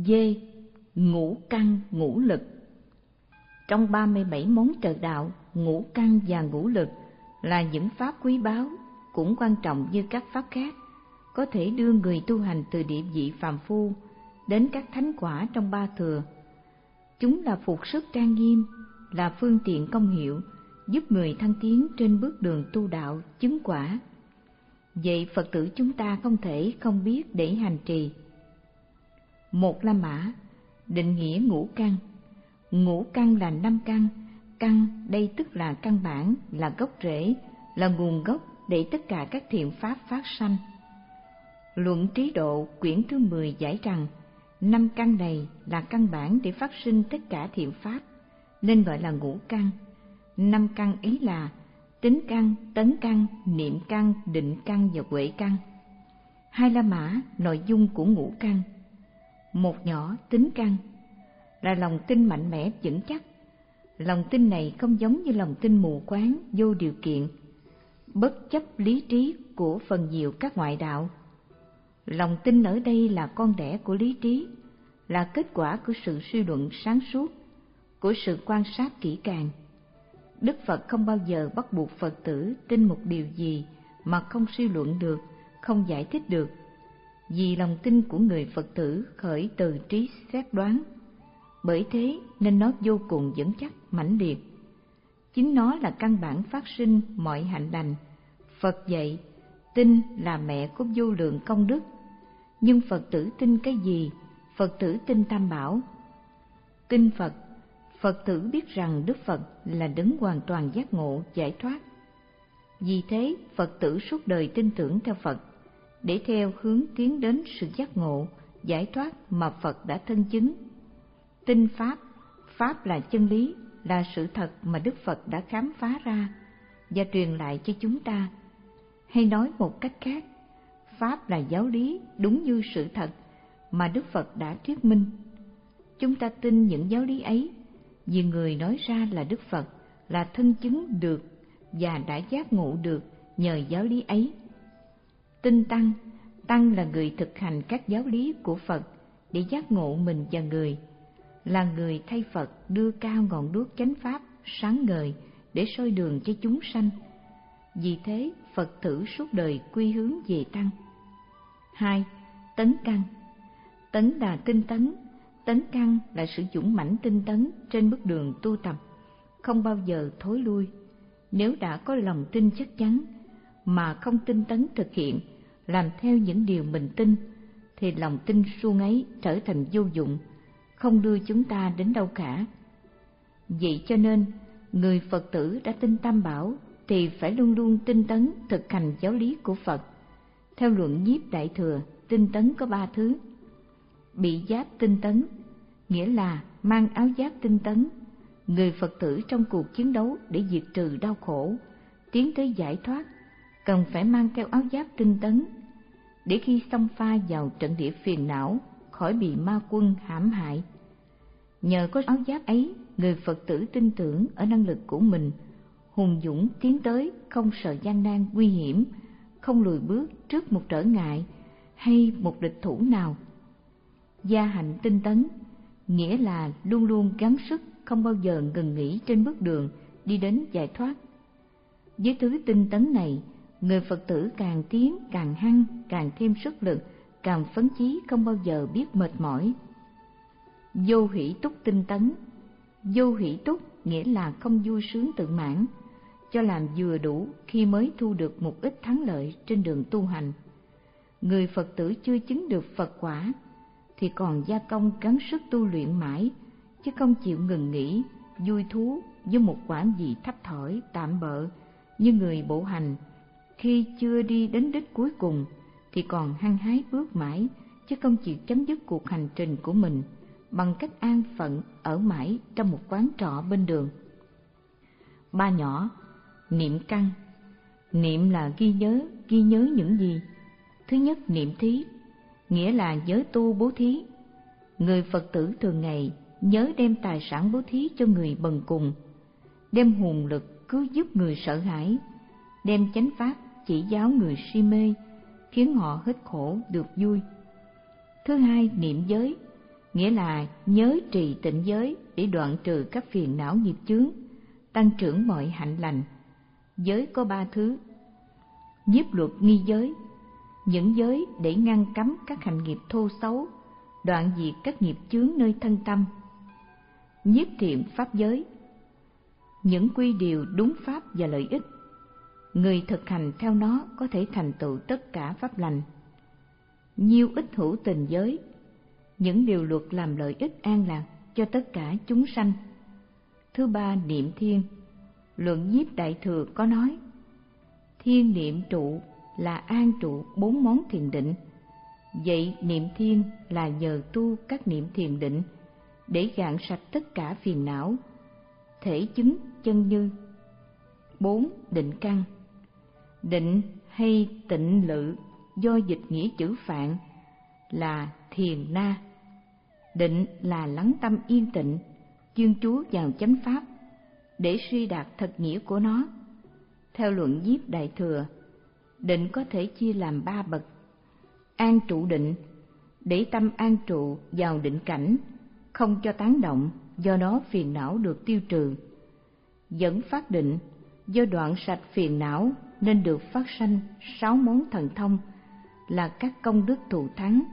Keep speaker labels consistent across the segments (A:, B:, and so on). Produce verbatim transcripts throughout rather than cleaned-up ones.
A: D. Ngũ căn ngũ lực. Trong ba mươi bảy món trợ đạo, ngũ căn và ngũ lực là những pháp quý báu, cũng quan trọng như các pháp khác, có thể đưa người tu hành từ địa vị phàm phu đến các thánh quả trong ba thừa. Chúng là phục sức trang nghiêm, là phương tiện công hiệu, giúp người thăng tiến trên bước đường tu đạo chứng quả. Vậy Phật tử chúng ta không thể không biết để hành trì. Một La Mã định nghĩa ngũ căn. Ngũ căn là năm căn. Căn đây tức là căn bản, là gốc rễ, là nguồn gốc để tất cả các thiện pháp phát sanh. Luận Trí Độ quyển thứ mười giải rằng năm căn này là căn bản để phát sinh tất cả thiện pháp, nên gọi là ngũ căn. Năm căn ấy là tính căn, tấn căn, niệm căn, định căn và huệ căn. Hai La Mã nội dung của ngũ căn. Một nhỏ tính căn là lòng tin mạnh mẽ vững chắc. Lòng tin này không giống như lòng tin mù quáng vô điều kiện, bất chấp lý trí của phần nhiều các ngoại đạo. Lòng tin ở đây là con đẻ của lý trí, là kết quả của sự suy luận sáng suốt, của sự quan sát kỹ càng. Đức Phật không bao giờ bắt buộc Phật tử tin một điều gì mà không suy luận được, không giải thích được, vì lòng tin của người Phật tử khởi từ trí xét đoán. Bởi thế nên nó vô cùng vững chắc, mãnh liệt. Chính nó là căn bản phát sinh mọi hạnh lành. Phật dạy, tin là mẹ của vô lượng công đức. Nhưng Phật tử tin cái gì? Phật tử tin Tam Bảo. Tin Phật, Phật tử biết rằng Đức Phật là đấng hoàn toàn giác ngộ, giải thoát. Vì thế, Phật tử suốt đời tin tưởng theo Phật, để theo hướng tiến đến sự giác ngộ, giải thoát mà Phật đã thân chứng. Tin Pháp, Pháp là chân lý, là sự thật mà Đức Phật đã khám phá ra và truyền lại cho chúng ta. Hay nói một cách khác, Pháp là giáo lý đúng như sự thật mà Đức Phật đã thuyết minh. Chúng ta tin những giáo lý ấy vì người nói ra là Đức Phật, là thân chứng được và đã giác ngộ được nhờ giáo lý ấy. Tin Tăng, Tăng là người thực hành các giáo lý của Phật để giác ngộ mình và người, là người thay Phật đưa cao ngọn đuốc chánh pháp sáng ngời để soi đường cho chúng sanh. Vì thế, Phật tử suốt đời quy hướng về Tăng. Hai, tấn căn. Tấn là tinh tấn, tấn căn là sự dũng mãnh tinh tấn trên bước đường tu tập, không bao giờ thối lui. Nếu đã có lòng tin chắc chắn mà không tinh tấn thực hiện, làm theo những điều mình tin, thì lòng tin suông ấy trở thành vô dụng, không đưa chúng ta đến đâu cả. Vậy cho nên, người Phật tử đã tin Tam Bảo thì phải luôn luôn tinh tấn thực hành giáo lý của Phật. Theo luận Nhiếp Đại Thừa, tinh tấn có ba thứ. Bị giáp tinh tấn, nghĩa là mang áo giáp tinh tấn. Người Phật tử trong cuộc chiến đấu để diệt trừ đau khổ, tiến tới giải thoát, cần phải mang theo áo giáp tinh tấn, để khi xông pha vào trận địa phiền não, khỏi bị ma quân hãm hại. Nhờ có áo giáp ấy, người Phật tử tin tưởng ở năng lực của mình, hùng dũng tiến tới, không sợ gian nan nguy hiểm, không lùi bước trước một trở ngại hay một địch thủ nào. Gia hạnh tinh tấn, nghĩa là luôn luôn gắng sức, không bao giờ ngừng nghỉ trên bước đường đi đến giải thoát. Với thứ tinh tấn này, người Phật tử càng tiến càng hăng, càng thêm sức lực, càng phấn chí, không bao giờ biết mệt mỏi. Vô hỷ túc tinh tấn. Vô hỷ túc nghĩa là không vui sướng tự mãn, cho làm vừa đủ khi mới thu được một ít thắng lợi trên đường tu hành. Người Phật tử chưa chứng được Phật quả thì còn gia công gắng sức tu luyện mãi, chứ không chịu ngừng nghỉ, vui thú với một quả gì thấp thỏi, tạm bợ. Như người bộ hành, khi chưa đi đến đích cuối cùng thì còn hăng hái bước mãi, chứ không chịu chấm dứt cuộc hành trình của mình bằng cách an phận ở mãi trong một quán trọ bên đường. Ba nhỏ, niệm căn. Niệm là ghi nhớ, ghi nhớ những gì? Thứ nhất, niệm thí, nghĩa là nhớ tu bố thí. Người Phật tử thường ngày nhớ đem tài sản bố thí cho người bần cùng, đem hồn lực cứu giúp người sợ hãi, đem chánh pháp chỉ giáo người si mê, khiến họ hết khổ được vui. Thứ hai, niệm giới, nghĩa là nhớ trì tịnh giới để đoạn trừ các phiền não nghiệp chướng, tăng trưởng mọi hạnh lành. Giới có ba thứ: nhiếp luật nghi giới, những giới để ngăn cấm các hành nghiệp thô xấu, đoạn diệt các nghiệp chướng nơi thân tâm; nhiếp thiện pháp giới, những quy điều đúng pháp và lợi ích, người thực hành theo nó có thể thành tựu tất cả pháp lành; nhiêu ích hữu tình giới, những điều luật làm lợi ích an lạc cho tất cả chúng sanh. Thứ ba, niệm thiên. Luận Nhiếp Đại Thừa có nói: thiên niệm trụ là an trụ bốn món thiền định. Vậy niệm thiên là nhờ tu các niệm thiền định để gạn sạch tất cả phiền não, thể chứng chân như. Bốn, định căn. Định hay tịnh lự do dịch nghĩa chữ Phạn là thiền na. Định là lắng tâm yên tịnh, chuyên chú vào chánh pháp để suy đạt thật nghĩa của nó. Theo Luận Nhiếp Đại Thừa, định có thể chia làm ba bậc: an trụ định, để tâm an trụ vào định cảnh, không cho tán động, do đó phiền não được tiêu trừ; dẫn phát định, do đoạn sạch phiền não nên được phát sanh sáu món thần thông là các công đức thù thắng;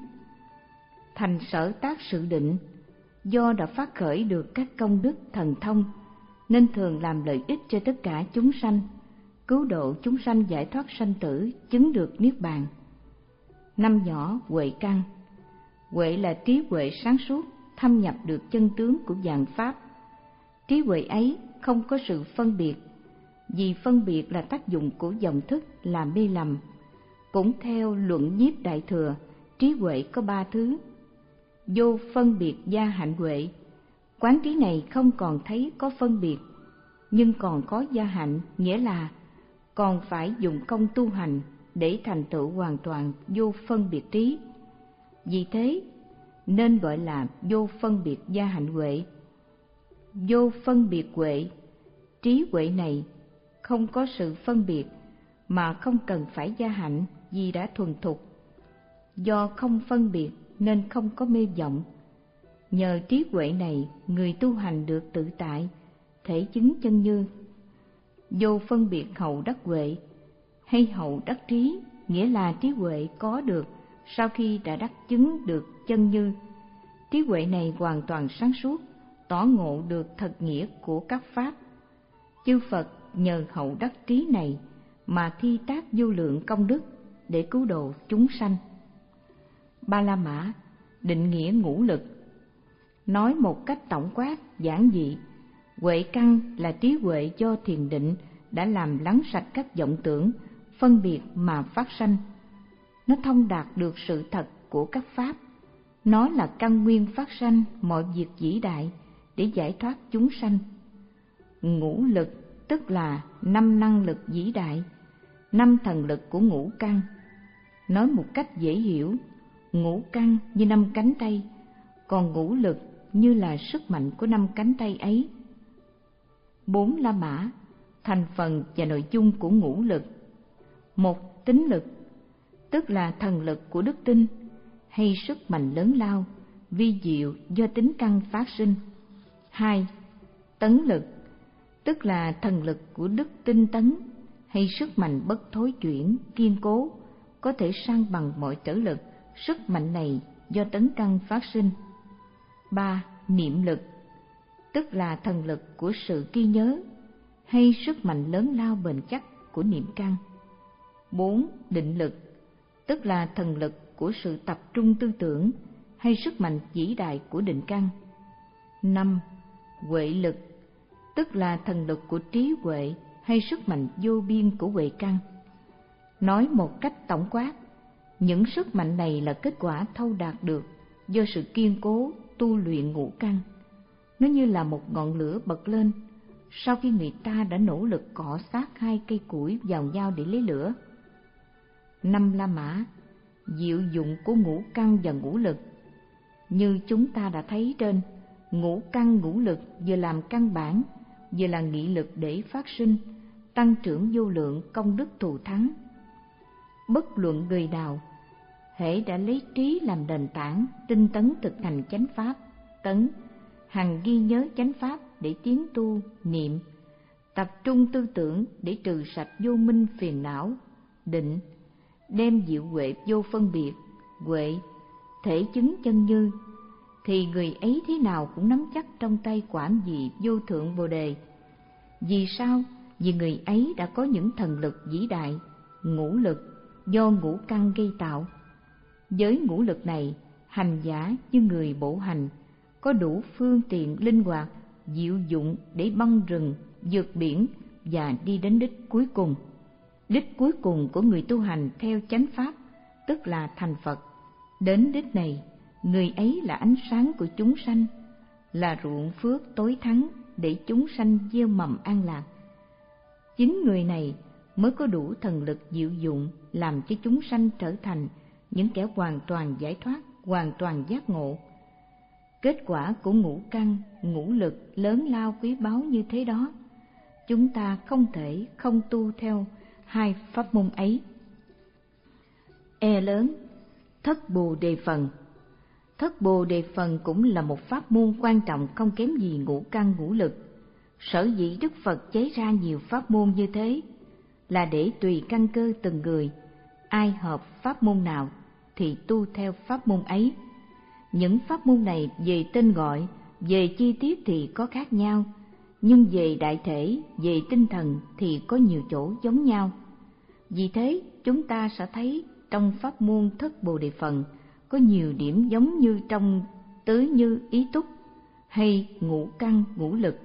A: thành sở tác sự định, do đã phát khởi được các công đức thần thông nên thường làm lợi ích cho tất cả chúng sanh, cứu độ chúng sanh giải thoát sanh tử, chứng được niết bàn. Năm nhỏ, huệ căn. Huệ là trí huệ sáng suốt, thâm nhập được chân tướng của vạn pháp. Trí huệ ấy không có sự phân biệt, vì phân biệt là tác dụng của vọng thức làm mê lầm. Cũng theo Luận Nhiếp Đại Thừa, trí huệ có ba thứ: vô phân biệt gia hạnh huệ. Quán trí này không còn thấy có phân biệt, nhưng còn có gia hạnh, nghĩa là còn phải dùng công tu hành để thành tựu hoàn toàn vô phân biệt trí. Vì thế nên gọi là vô phân biệt gia hạnh huệ. Vô phân biệt huệ, trí huệ này không có sự phân biệt mà không cần phải gia hạnh vì đã thuần thục. Do không phân biệt nên không có mê vọng. Nhờ trí huệ này, người tu hành được tự tại, thể chứng chân như. Vô phân biệt hậu đắc huệ hay hậu đắc trí, nghĩa là trí huệ có được sau khi đã đắc chứng được chân như. Trí huệ này hoàn toàn sáng suốt, tỏ ngộ được thật nghĩa của các pháp. Chư Phật nhờ hậu đắc trí này mà thi tác vô lượng công đức để cứu độ chúng sanh. Ba La Mã, định nghĩa ngũ lực. Nói một cách tổng quát, giản dị, huệ căn là trí huệ do thiền định đã làm lắng sạch các vọng tưởng, phân biệt mà phát sanh. Nó thông đạt được sự thật của các pháp. Nó là căn nguyên phát sanh mọi việc vĩ đại để giải thoát chúng sanh. Ngũ lực tức là năm năng lực vĩ đại, năm thần lực của ngũ căn. Nói một cách dễ hiểu, ngũ căn như năm cánh tay, còn ngũ lực như là sức mạnh của năm cánh tay ấy. Bốn La Mã, thành phần và nội dung của ngũ lực. Một, tính lực, tức là thần lực của đức tin hay sức mạnh lớn lao, vi diệu do tính căn phát sinh. Hai, tấn lực, tức là thần lực của đức tinh tấn hay sức mạnh bất thối chuyển, kiên cố, có thể san bằng mọi trở lực. Sức mạnh này do tấn căn phát sinh. Ba, niệm lực, tức là thần lực của sự ghi nhớ hay sức mạnh lớn lao bền chắc của niệm căn. Bốn, định lực, tức là thần lực của sự tập trung tư tưởng hay sức mạnh vĩ đại của định căn. Năm, huệ lực, tức là thần lực của trí huệ hay sức mạnh vô biên của huệ căn. Nói một cách tổng quát, những sức mạnh này là kết quả thâu đạt được do sự kiên cố tu luyện ngũ căn. Nó như là một ngọn lửa bật lên sau khi người ta đã nỗ lực cọ sát hai cây củi vào nhau để lấy lửa. Năm La Mã, diệu dụng của ngũ căn và ngũ lực. Như chúng ta đã thấy trên, ngũ căn ngũ lực vừa làm căn bản, vừa là nghị lực để phát sinh, tăng trưởng vô lượng công đức thù thắng. Bất luận người nào hễ đã lấy trí làm nền tảng, tinh tấn thực hành chánh pháp, tấn, hằng ghi nhớ chánh pháp để tiến tu, niệm, tập trung tư tưởng để trừ sạch vô minh phiền não, định, đem diệu huệ vô phân biệt, huệ, thể chứng chân như, thì người ấy thế nào cũng nắm chắc trong tay quả vị vô thượng Bồ đề. Vì sao? Vì người ấy đã có những thần lực vĩ đại, ngũ lực do ngũ căn gây tạo. Với ngũ lực này, hành giả như người bộ hành, có đủ phương tiện linh hoạt, diệu dụng để băng rừng, vượt biển và đi đến đích cuối cùng. Đích cuối cùng của người tu hành theo chánh pháp, tức là thành Phật. Đến đích này, người ấy là ánh sáng của chúng sanh, là ruộng phước tối thắng để chúng sanh gieo mầm an lạc. Chính người này mới có đủ thần lực diệu dụng làm cho chúng sanh trở thành những kẻ hoàn toàn giải thoát, hoàn toàn giác ngộ. Kết quả của ngũ căn, ngũ lực lớn lao quý báu như thế đó, chúng ta không thể không tu theo hai pháp môn ấy. E lớn, thất bồ đề phần. Thất bồ đề phần cũng là một pháp môn quan trọng không kém gì ngũ căn ngũ lực. Sở dĩ Đức Phật chế ra nhiều pháp môn như thế là để tùy căn cơ từng người, ai hợp pháp môn nào thì tu theo pháp môn ấy. Những pháp môn này về tên gọi, về chi tiết thì có khác nhau, nhưng về đại thể, về tinh thần thì có nhiều chỗ giống nhau. Vì thế, chúng ta sẽ thấy trong pháp môn thất bồ đề phần có nhiều điểm giống như trong tứ như ý túc hay ngũ căn ngũ lực.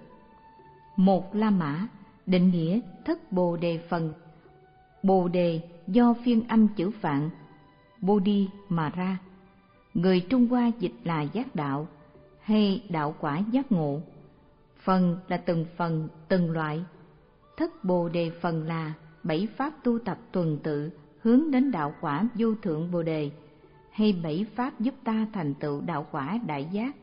A: Một La Mã định nghĩa thất bồ đề phần. Bồ đề do phiên âm chữ Phạn Bodhi mà ra, người Trung Hoa dịch là giác đạo hay đạo quả giác ngộ. Phần là từng phần, từng loại. Thất bồ đề phần là bảy pháp tu tập tuần tự hướng đến đạo quả vô thượng bồ đề, hay bảy pháp giúp ta thành tựu đạo quả đại giác.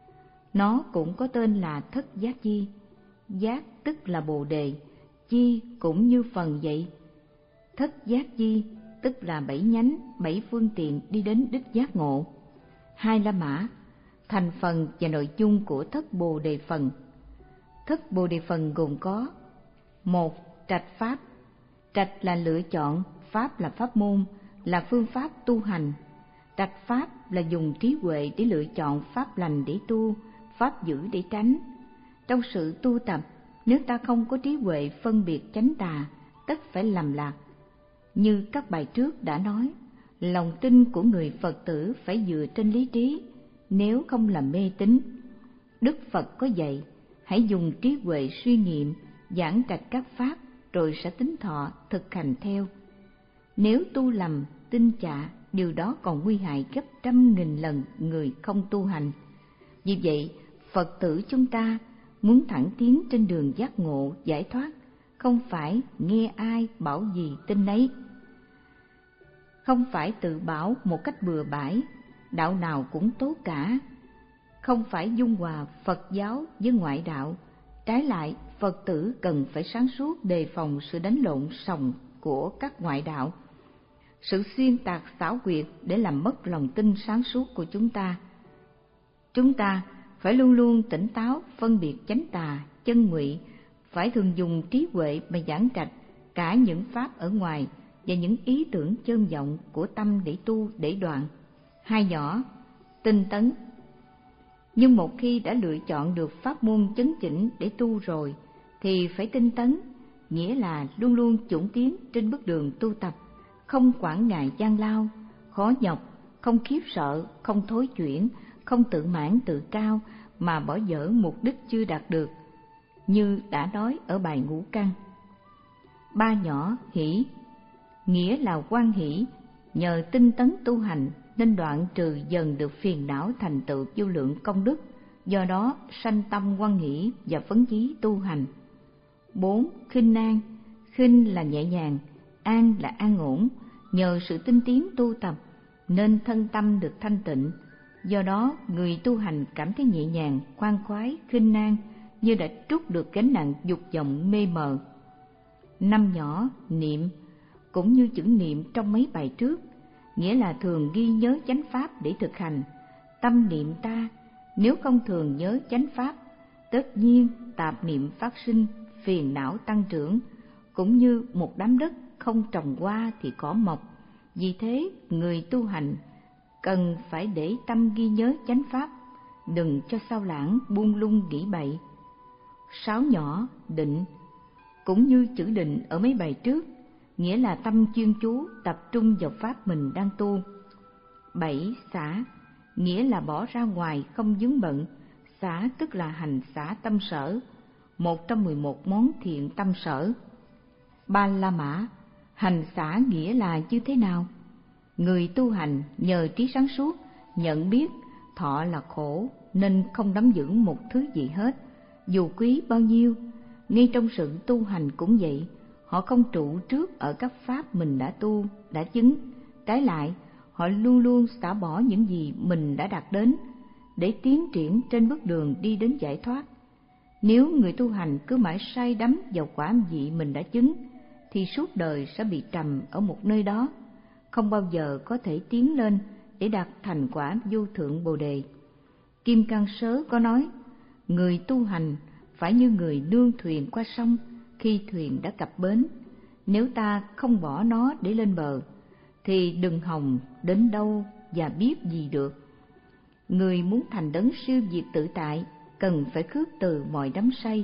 A: Nó cũng có tên là thất giác chi. Giác tức là bồ đề, chi cũng như phần vậy. Thất giác chi tức là bảy nhánh, bảy phương tiện đi đến đích giác ngộ. Hai La Mã, thành phần và nội dung của thất bồ đề phần. Thất bồ đề phần gồm có: một. Trạch pháp. Trạch là lựa chọn, pháp là pháp môn, là phương pháp tu hành. Trạch pháp là dùng trí huệ để lựa chọn pháp lành để tu, pháp dữ để tránh. Trong sự tu tập, nếu ta không có trí huệ phân biệt chánh tà, tất phải lầm lạc. Như các bài trước đã nói, lòng tin của người Phật tử phải dựa trên lý trí, nếu không là mê tín. Đức Phật có dạy, hãy dùng trí huệ suy nghiệm, giảng trạch các pháp, rồi sẽ tính thọ, thực hành theo. Nếu tu lầm, tin chạ, điều đó còn nguy hại gấp trăm nghìn lần người không tu hành. Vì vậy, Phật tử chúng ta muốn thẳng tiến trên đường giác ngộ, giải thoát, không phải nghe ai bảo gì tin nấy. Không phải tự bảo một cách bừa bãi, đạo nào cũng tốt cả. Không phải dung hòa Phật giáo với ngoại đạo. Trái lại, Phật tử cần phải sáng suốt đề phòng sự đánh lộn sòng của các ngoại đạo, sự xuyên tạc xảo quyệt để làm mất lòng tin sáng suốt của chúng ta. Chúng ta phải luôn luôn tỉnh táo phân biệt chánh tà, chân ngụy, phải thường dùng trí huệ mà giảng trạch cả những pháp ở ngoài và những ý tưởng chơn vọng của tâm để tu, để đoạn. Hai nhỏ, tinh tấn. Nhưng một khi đã lựa chọn được pháp môn chấn chỉnh để tu rồi, thì phải tinh tấn, nghĩa là luôn luôn chủng tiến trên bước đường tu tập, không quản ngại gian lao, khó nhọc, không khiếp sợ, không thối chuyển, không tự mãn tự cao mà bỏ dở mục đích chưa đạt được, như đã nói ở bài ngũ căn. Ba nhỏ hỷ, nghĩa là hoan hỷ, nhờ tinh tấn tu hành nên đoạn trừ dần được phiền não, thành tựu vô lượng công đức, do đó sanh tâm hoan hỷ và phấn chí tu hành. Bốn. Khinh an. Khinh là nhẹ nhàng, an là an ổn, nhờ sự tinh tiến tu tập nên thân tâm được thanh tịnh, do đó người tu hành cảm thấy nhẹ nhàng, khoan khoái, khinh an, như đã trút được gánh nặng dục vọng mê mờ. Năm nhỏ niệm, cũng như chữ niệm trong mấy bài trước, nghĩa là thường ghi nhớ chánh pháp để thực hành. Tâm niệm ta nếu không thường nhớ chánh pháp, tất nhiên tạp niệm phát sinh, phiền não tăng trưởng, cũng như một đám đất không trồng hoa thì cỏ mọc. Vì thế, người tu hành cần phải để tâm ghi nhớ chánh pháp, đừng cho sao lãng buông lung nghĩ bậy. Sáu nhỏ định, cũng như chữ định ở mấy bài trước, nghĩa là tâm chuyên chú tập trung vào pháp mình đang tu. Bảy xả, nghĩa là bỏ ra ngoài không vướng bận. Xả tức là hành xả tâm sở, một trong mười một món thiện tâm sở. Ba la mã, hành xả nghĩa là như thế nào? Người tu hành nhờ trí sáng suốt nhận biết thọ là khổ nên không nắm giữ một thứ gì hết, dù quý bao nhiêu. Ngay trong sự tu hành cũng vậy, họ không trụ trước ở các pháp mình đã tu, đã chứng. Trái lại, họ luôn luôn xả bỏ những gì mình đã đạt đến để tiến triển trên bước đường đi đến giải thoát. Nếu người tu hành cứ mãi say đắm vào quả vị mình đã chứng, thì suốt đời sẽ bị trầm ở một nơi đó, không bao giờ có thể tiến lên để đạt thành quả vô thượng Bồ Đề. Kim Cang Sớ có nói, người tu hành phải như người nương thuyền qua sông khi thuyền đã cập bến. Nếu ta không bỏ nó để lên bờ, thì đừng hòng đến đâu và biết gì được. Người muốn thành đấng siêu diệt tự tại cần phải khước từ mọi đắm say.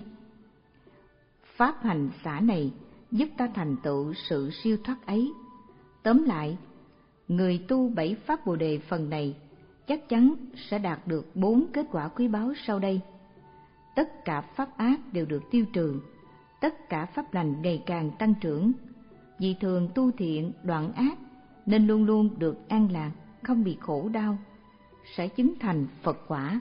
A: Pháp hành xả này giúp ta thành tựu sự siêu thoát ấy. Tóm lại, người tu bảy pháp Bồ Đề phần này chắc chắn sẽ đạt được bốn kết quả quý báu sau đây. Tất cả pháp ác đều được tiêu trừ, tất cả pháp lành ngày càng tăng trưởng. Vì thường tu thiện đoạn ác nên luôn luôn được an lạc, không bị khổ đau, sẽ chứng thành Phật quả.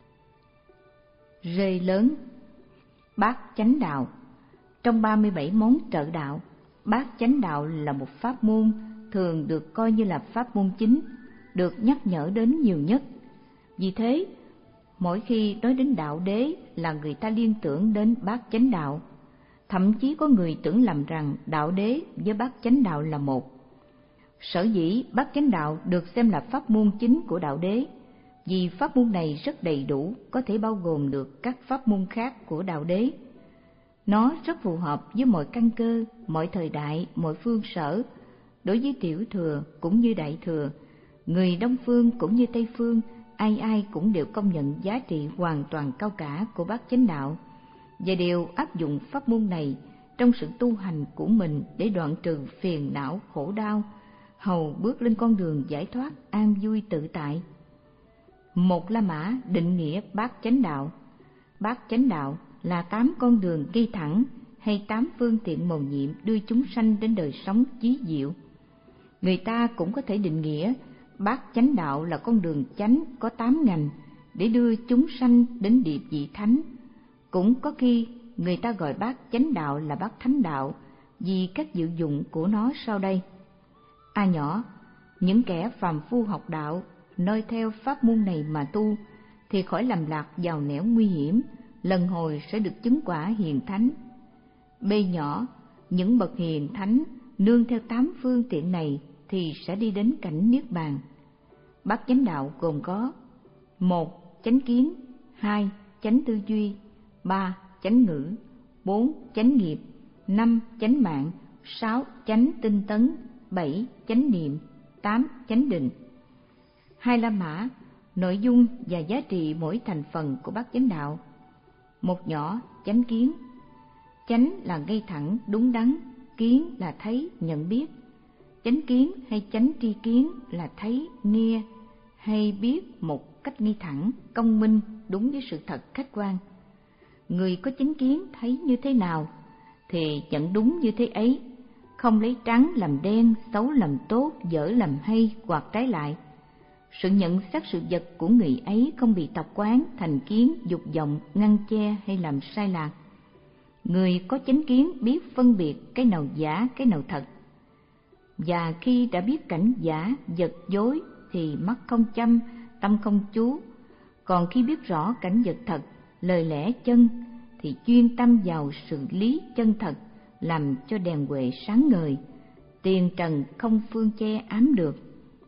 A: Rê lớn, bát chánh đạo. Trong ba mươi bảy món trợ đạo, bát chánh đạo là một pháp môn thường được coi như là pháp môn chính, được nhắc nhở đến nhiều nhất. Vì thế, mỗi khi nói đến đạo đế là người ta liên tưởng đến bát chánh đạo. Thậm chí có người tưởng lầm rằng đạo đế với bát chánh đạo là một. Sở dĩ bát chánh đạo được xem là pháp môn chính của đạo đế, vì pháp môn này rất đầy đủ, có thể bao gồm được các pháp môn khác của đạo đế. Nó rất phù hợp với mọi căn cơ, mọi thời đại, mọi phương sở, đối với tiểu thừa cũng như đại thừa, người Đông phương cũng như Tây phương, ai ai cũng đều công nhận giá trị hoàn toàn cao cả của bát chánh đạo, và đều áp dụng pháp môn này trong sự tu hành của mình để đoạn trừ phiền não khổ đau, hầu bước lên con đường giải thoát an vui tự tại. Một La Mã định nghĩa bát chánh đạo. Bát chánh đạo là tám con đường đi thẳng hay tám phương tiện mầu nhiệm đưa chúng sanh đến đời sống chí diệu. Người ta cũng có thể định nghĩa bát chánh đạo là con đường chánh có tám ngành để đưa chúng sanh đến địa vị thánh. Cũng có khi người ta gọi bát chánh đạo là bát thánh đạo vì các diệu dụng của nó sau đây. A nhỏ, những kẻ phàm phu học đạo noi theo pháp môn này mà tu thì khỏi lầm lạc vào nẻo nguy hiểm, lần hồi sẽ được chứng quả hiền thánh. B nhỏ, những bậc hiền thánh nương theo tám phương tiện này thì sẽ đi đến cảnh niết bàn. Bát chánh đạo gồm có: một chánh kiến, hai chánh tư duy, ba chánh ngữ, bốn chánh nghiệp, năm chánh mạng, sáu chánh tinh tấn, bảy chánh niệm, tám chánh định. Hai La Mã, nội dung và giá trị mỗi thành phần của bát chánh đạo. Một nhỏ, chánh kiến. Chánh là ngay thẳng, đúng đắn, kiến là thấy, nhận biết. Chánh kiến hay chánh tri kiến là thấy, nghe hay biết một cách ngay thẳng, công minh, đúng với sự thật khách quan. Người có chánh kiến thấy như thế nào thì nhận đúng như thế ấy, không lấy trắng làm đen, xấu làm tốt, dở làm hay hoặc trái lại. Sự nhận xét sự vật của người ấy không bị tập quán, thành kiến, dục vọng, ngăn che hay làm sai lạc. Người có chánh kiến biết phân biệt cái nào giả, cái nào thật. Và khi đã biết cảnh giả, vật dối thì mắt không chăm, tâm không chú. Còn khi biết rõ cảnh vật thật, lời lẽ chân thì chuyên tâm vào sự lý chân thật, làm cho đèn huệ sáng ngời, tiền trần không phương che ám được.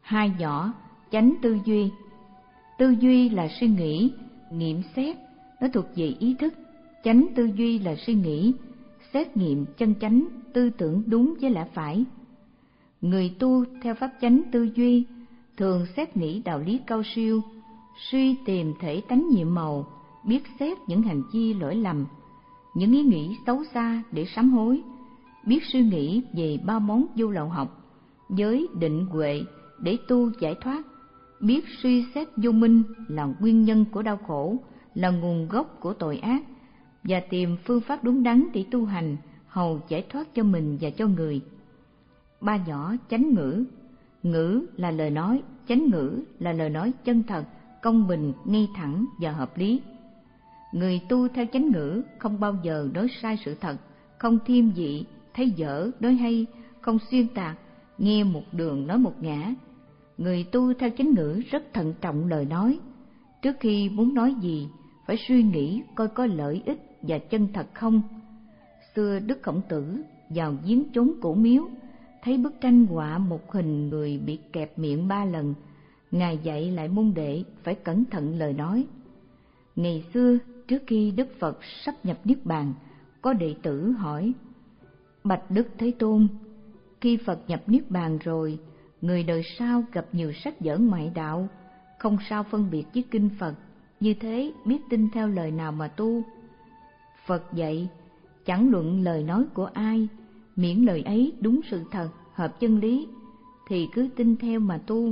A: Hai nhỏ, chánh tư duy. Tư duy là suy nghĩ, nghiệm xét, nó thuộc về ý thức. Chánh tư duy là suy nghĩ, xét nghiệm chân chánh, tư tưởng đúng với lẽ phải. Người tu theo pháp chánh tư duy thường xét nghĩ đạo lý cao siêu, suy tìm thể tánh nhiệm màu, biết xét những hành vi lỗi lầm, những ý nghĩ xấu xa để sám hối, biết suy nghĩ về ba món vô lậu học, giới định huệ để tu giải thoát, biết suy xét vô minh là nguyên nhân của đau khổ, là nguồn gốc của tội ác, và tìm phương pháp đúng đắn để tu hành hầu giải thoát cho mình và cho người. Ba nhỏ, chánh ngữ. Ngữ là lời nói, chánh ngữ là lời nói chân thật, công bình, ngay thẳng và hợp lý. Người tu theo chánh ngữ không bao giờ nói sai sự thật, không thiêm dị, thấy dở, nói hay, không xuyên tạc, nghe một đường nói một ngã. Người tu theo chánh ngữ rất thận trọng lời nói. Trước khi muốn nói gì, phải suy nghĩ coi có lợi ích và chân thật không. Xưa Đức Khổng Tử vào giếng chốn cổ miếu, thấy bức tranh họa một hình người bị kẹp miệng ba lần. Ngài dạy lại môn đệ phải cẩn thận lời nói. Ngày xưa, trước khi Đức Phật sắp nhập Niết Bàn, có đệ tử hỏi: Bạch Đức Thế Tôn, khi Phật nhập Niết Bàn rồi, người đời sau gặp nhiều sách vở ngoại đạo, không sao phân biệt với kinh Phật, như thế biết tin theo lời nào mà tu? Phật dạy, chẳng luận lời nói của ai, miễn lời ấy đúng sự thật, hợp chân lý, thì cứ tin theo mà tu.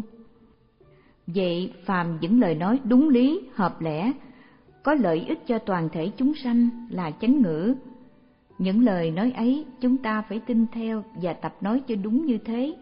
A: Vậy phàm những lời nói đúng lý, hợp lẽ, có lợi ích cho toàn thể chúng sanh là chánh ngữ. Những lời nói ấy chúng ta phải tin theo và tập nói cho đúng như thế.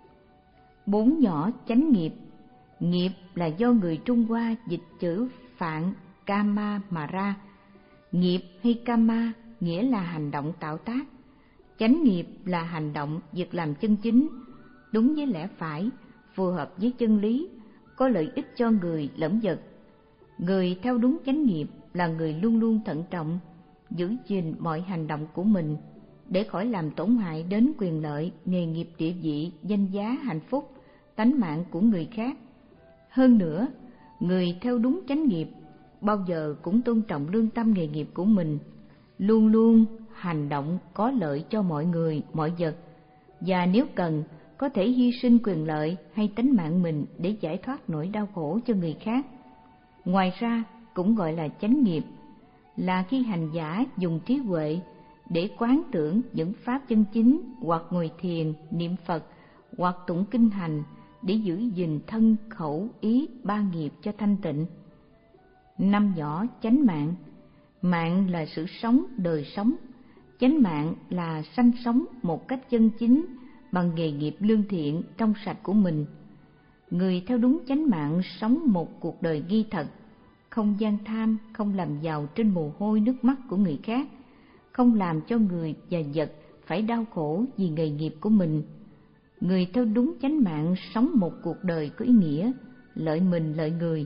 A: Bốn nhỏ, chánh nghiệp. Nghiệp là do người Trung Hoa dịch chữ phạn kama mà ra. Nghiệp hay kama nghĩa là hành động tạo tác. Chánh nghiệp là hành động, việc làm chân chính, đúng với lẽ phải, phù hợp với chân lý, có lợi ích cho người lẫn vật. Người theo đúng chánh nghiệp là người luôn luôn thận trọng, giữ gìn mọi hành động của mình để khỏi làm tổn hại đến quyền lợi, nghề nghiệp, địa vị, danh giá, hạnh phúc, tánh mạng của người khác. Hơn nữa, người theo đúng chánh nghiệp bao giờ cũng tôn trọng lương tâm nghề nghiệp của mình, luôn luôn hành động có lợi cho mọi người, mọi vật, và nếu cần có thể hy sinh quyền lợi hay tánh mạng mình để giải thoát nỗi đau khổ cho người khác. Ngoài ra cũng gọi là chánh nghiệp, là khi hành giả dùng trí huệ để quán tưởng những pháp chân chính, hoặc ngồi thiền, niệm Phật, hoặc tụng kinh hành để giữ gìn thân, khẩu, ý, ba nghiệp cho thanh tịnh. Năm nhỏ, chánh mạng. Mạng là sự sống, đời sống. Chánh mạng là sanh sống một cách chân chính bằng nghề nghiệp lương thiện trong sạch của mình. Người theo đúng chánh mạng sống một cuộc đời nghi thật, không gian tham, không làm giàu trên mồ hôi nước mắt của người khác, không làm cho người và vật phải đau khổ vì nghề nghiệp của mình. Người theo đúng chánh mạng sống một cuộc đời có ý nghĩa, lợi mình lợi người.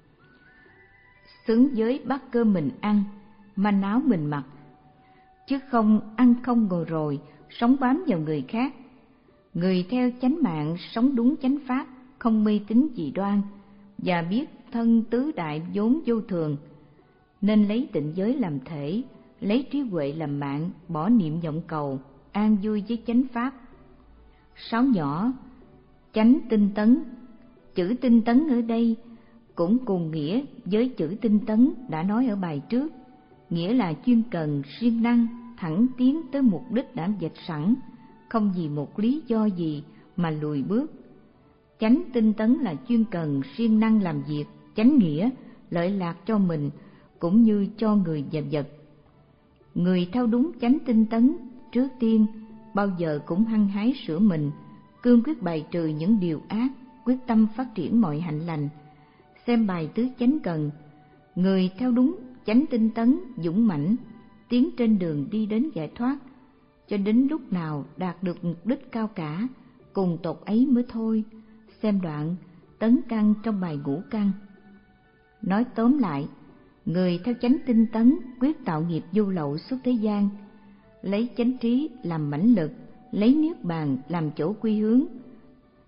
A: Xứng với bát cơm mình ăn, manh áo mình mặc, chứ không ăn không ngồi rồi, sống bám vào người khác. Người theo chánh mạng sống đúng chánh pháp, không mê tín dị đoan, và biết thân tứ đại vốn vô thường, nên lấy tịnh giới làm thể, lấy trí huệ làm mạng, bỏ niệm vọng cầu, an vui với chánh pháp. Sáu nhỏ, chánh tinh tấn. Chữ tinh tấn ở đây cũng cùng nghĩa với chữ tinh tấn đã nói ở bài trước, nghĩa là chuyên cần, siêng năng, thẳng tiến tới mục đích đã vạch sẵn, không vì một lý do gì mà lùi bước. Chánh tinh tấn là chuyên cần, siêng năng làm việc, chánh nghĩa, lợi lạc cho mình cũng như cho người và vật. Người theo đúng chánh tinh tấn, trước tiên bao giờ cũng hăng hái sửa mình, cương quyết bày trừ những điều ác, quyết tâm phát triển mọi hạnh lành. Xem bài tứ chánh cần, người theo đúng chánh tinh tấn dũng mãnh, tiến trên đường đi đến giải thoát, cho đến lúc nào đạt được mục đích cao cả, cùng tột ấy mới thôi. Xem đoạn tấn căn trong bài ngũ căn. Nói tóm lại, người theo chánh tinh tấn quyết tạo nghiệp vô lậu suốt thế gian, lấy chánh trí làm mãnh lực, lấy niết bàn làm chỗ quy hướng,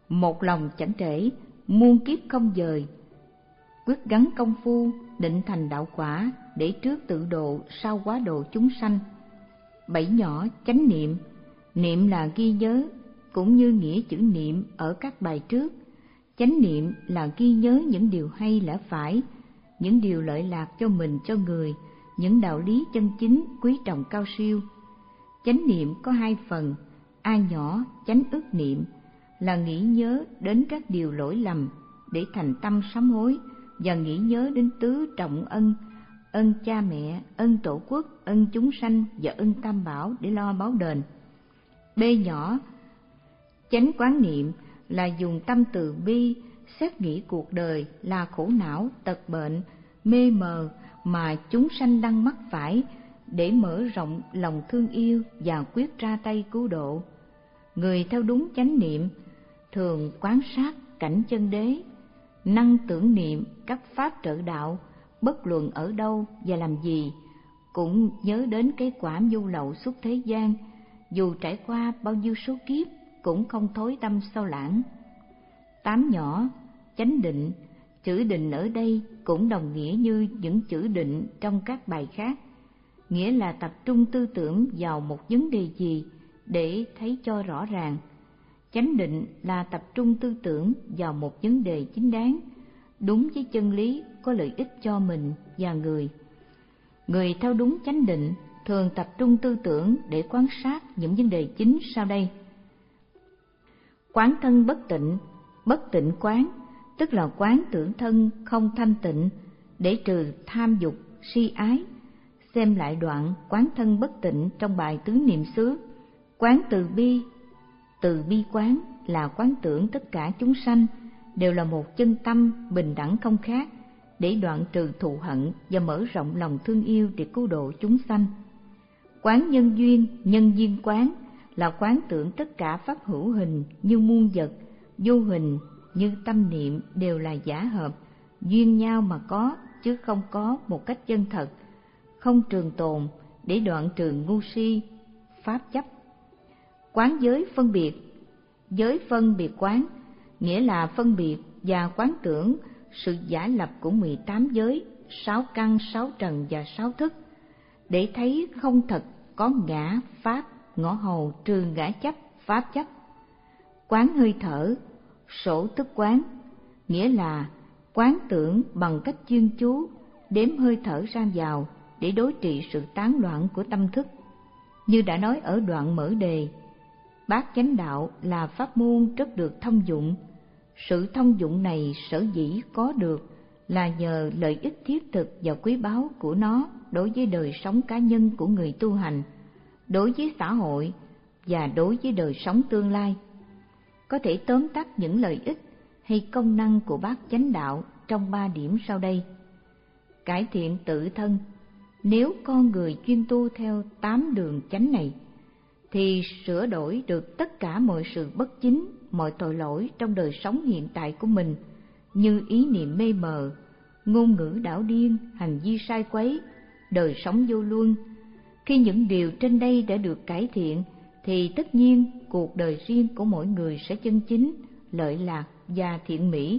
A: một lòng chẳng trễ, muôn kiếp không dời, quyết gắng công phu, định thành đạo quả, để trước tự độ, sau quá độ chúng sanh. Bảy nhỏ chánh niệm. Niệm là ghi nhớ, cũng như nghĩa chữ niệm ở các bài trước. Chánh niệm là ghi nhớ những điều hay lẽ phải, những điều lợi lạc cho mình cho người, những đạo lý chân chính quý trọng cao siêu. Chánh niệm có hai phần: a nhỏ chánh ức niệm là nghĩ nhớ đến các điều lỗi lầm để thành tâm sám hối, và nghĩ nhớ đến tứ trọng ân: ân cha mẹ, ân tổ quốc, ân chúng sanh và ân tam bảo để lo báo đền. B nhỏ chánh quán niệm là dùng tâm từ bi xét nghĩ cuộc đời là khổ não, tật bệnh, mê mờ mà chúng sanh đang mắc phải, để mở rộng lòng thương yêu và quyết ra tay cứu độ. Người theo đúng chánh niệm thường quán sát cảnh chân đế, năng tưởng niệm các pháp trợ đạo, bất luận ở đâu và làm gì cũng nhớ đến cái quả du lậu xuất thế gian, dù trải qua bao nhiêu số kiếp cũng không thối tâm sâu lãng. Tám nhỏ chánh định. Chữ định ở đây cũng đồng nghĩa như những chữ định trong các bài khác, nghĩa là tập trung tư tưởng vào một vấn đề gì để thấy cho rõ ràng. Chánh định là tập trung tư tưởng vào một vấn đề chính đáng, đúng với chân lý, có lợi ích cho mình và người. Người theo đúng chánh định thường tập trung tư tưởng để quan sát những vấn đề chính sau đây. Quán thân bất tịnh. Bất tịnh quán tức là quán tưởng thân không thanh tịnh để trừ tham dục, si ái. Xem lại đoạn quán thân bất tịnh trong bài tứ niệm xứ. Quán từ bi. Từ bi quán là quán tưởng tất cả chúng sanh đều là một chân tâm bình đẳng không khác, để đoạn trừ thù hận và mở rộng lòng thương yêu để cứu độ chúng sanh. Quán nhân duyên. Nhân duyên quán là quán tưởng tất cả pháp hữu hình như muôn vật, vô hình như tâm niệm đều là giả hợp, duyên nhau mà có chứ không có một cách chân thật, không trường tồn, để đoạn trừ ngu si, pháp chấp. Quán giới phân biệt. Giới phân biệt quán nghĩa là phân biệt và quán tưởng sự giả lập của mười tám giới, sáu căn, sáu trần và sáu thức, để thấy không thật có ngã, pháp, ngõ hầu, trừ ngã chấp, pháp chấp. Quán hơi thở. Sổ tức quán nghĩa là quán tưởng bằng cách chuyên chú, đếm hơi thở ra vào để đối trị sự tán loạn của tâm thức. Như đã nói ở đoạn mở đề, bát chánh đạo là pháp môn rất được thông dụng. Sự thông dụng này sở dĩ có được là nhờ lợi ích thiết thực và quý báu của nó đối với đời sống cá nhân của người tu hành, đối với xã hội và đối với đời sống tương lai. Có thể tóm tắt những lợi ích hay công năng của bát chánh đạo trong ba điểm sau đây. Cải thiện tự thân. Nếu con người chuyên tu theo tám đường chánh này, thì sửa đổi được tất cả mọi sự bất chính, mọi tội lỗi trong đời sống hiện tại của mình, như ý niệm mê mờ, ngôn ngữ đảo điên, hành vi sai quấy, đời sống vô luân. Khi những điều trên đây đã được cải thiện, thì tất nhiên cuộc đời riêng của mỗi người sẽ chân chính, lợi lạc và thiện mỹ.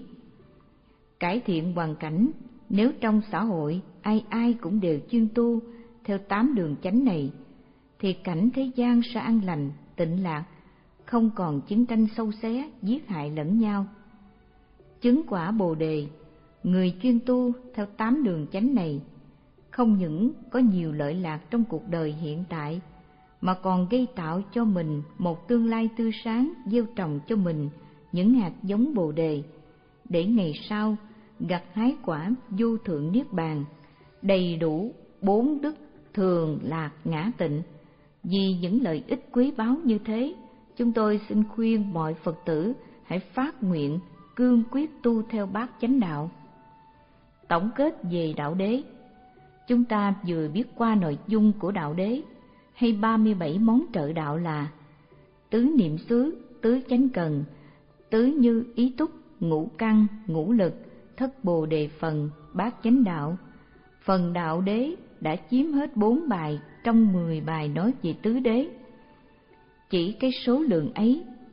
A: Cải thiện hoàn cảnh. Nếu trong xã hội ai ai cũng đều chuyên tu theo tám đường chánh này, thì cảnh thế gian sẽ an lành, tịnh lạc, không còn chiến tranh sâu xé, giết hại lẫn nhau. Chứng quả Bồ đề. Người chuyên tu theo tám đường chánh này không những có nhiều lợi lạc trong cuộc đời hiện tại, mà còn gây tạo cho mình một tương lai tươi sáng, gieo trồng cho mình những hạt giống Bồ đề, để ngày sau gặt hái quả vô thượng niết bàn, đầy đủ bốn đức thường lạc ngã tịnh. Vì những lợi ích quý báu như thế, chúng tôi xin khuyên mọi Phật tử hãy phát nguyện cương quyết tu theo bát chánh đạo. Tổng kết về đạo đế. Chúng ta vừa biết qua nội dung của đạo đế hay ba mươi bảy món trợ đạo là tứ niệm xứ, tứ chánh cần, tứ như ý túc, ngũ căn, ngũ lực, thất bồ đề phần, bát chánh đạo. Phần đạo đế đã chiếm hết bốn bài trong mười bài nói về tứ đế. Chỉ cái số lượng ấy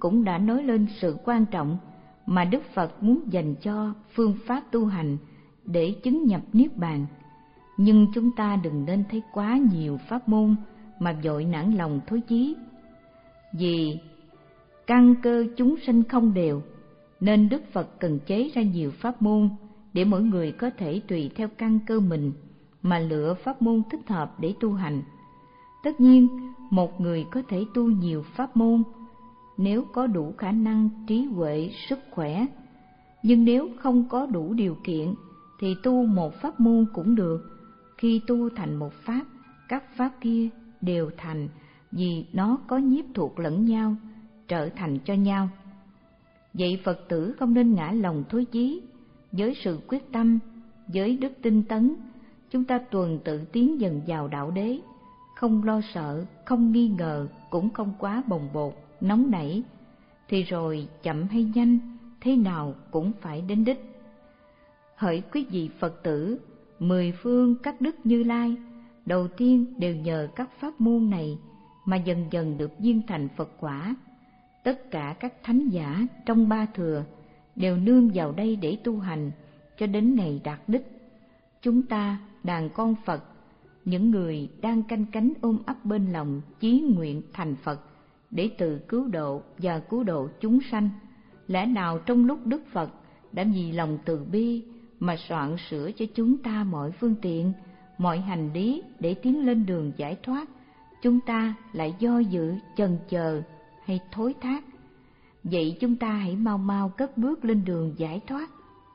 A: cũng đã nói lên sự quan trọng mà Đức Phật muốn dành cho phương pháp tu hành để chứng nhập Niết Bàn. Nhưng chúng ta đừng nên thấy quá nhiều pháp môn mà vội nản lòng thối chí. Vì căn cơ chúng sinh không đều, nên Đức Phật cần chế ra nhiều pháp môn để mỗi người có thể tùy theo căn cơ mình mà lựa pháp môn thích hợp để tu hành. Tất nhiên, một người có thể tu nhiều pháp môn nếu có đủ khả năng, trí huệ, sức khỏe. Nhưng nếu không có đủ điều kiện thì tu một pháp môn cũng được. Khi tu thành một pháp, các pháp kia đều thành, vì nó có nhiếp thuộc lẫn nhau, trở thành cho nhau. Vậy Phật tử không nên ngã lòng thối chí. Với sự quyết tâm, với đức tinh tấn, chúng ta tuần tự tiến dần vào đạo đế, không lo sợ, không nghi ngờ, cũng không quá bồng bột, nóng nảy, thì rồi chậm hay nhanh, thế nào cũng phải đến đích. Hỡi quý vị Phật tử, mười phương các đức Như Lai, đầu tiên đều nhờ các pháp môn này mà dần dần được viên thành Phật quả. Tất cả các thánh giả trong ba thừa đều nương vào đây để tu hành cho đến ngày đạt đích. Chúng ta, đàn con Phật, những người đang canh cánh ôm ấp bên lòng chí nguyện thành Phật để tự cứu độ và cứu độ chúng sanh, lẽ nào trong lúc Đức Phật đã vì lòng từ bi mà soạn sửa cho chúng ta mọi phương tiện, mọi hành lý để tiến lên đường giải thoát, chúng ta lại do dự, chần chờ hay thối thác? Vậy chúng ta hãy mau mau cất bước lên đường giải thoát.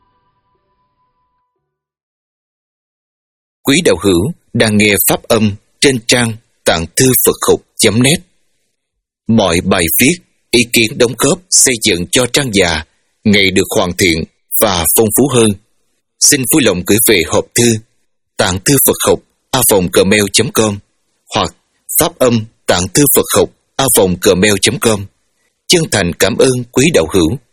B: Quý đạo hữu đang nghe pháp âm trên trang tạng thư Phật học chấm net. Mọi bài viết, ý kiến đóng góp xây dựng cho trang già ngày được hoàn thiện và phong phú hơn. Xin vui lòng gửi về hộp thư tạng thư Phật học a vòng gmail chấm com hoặc pháp âm tạng thư Phật học a vòng gmail chấm com. Chân thành cảm ơn quý đạo hữu.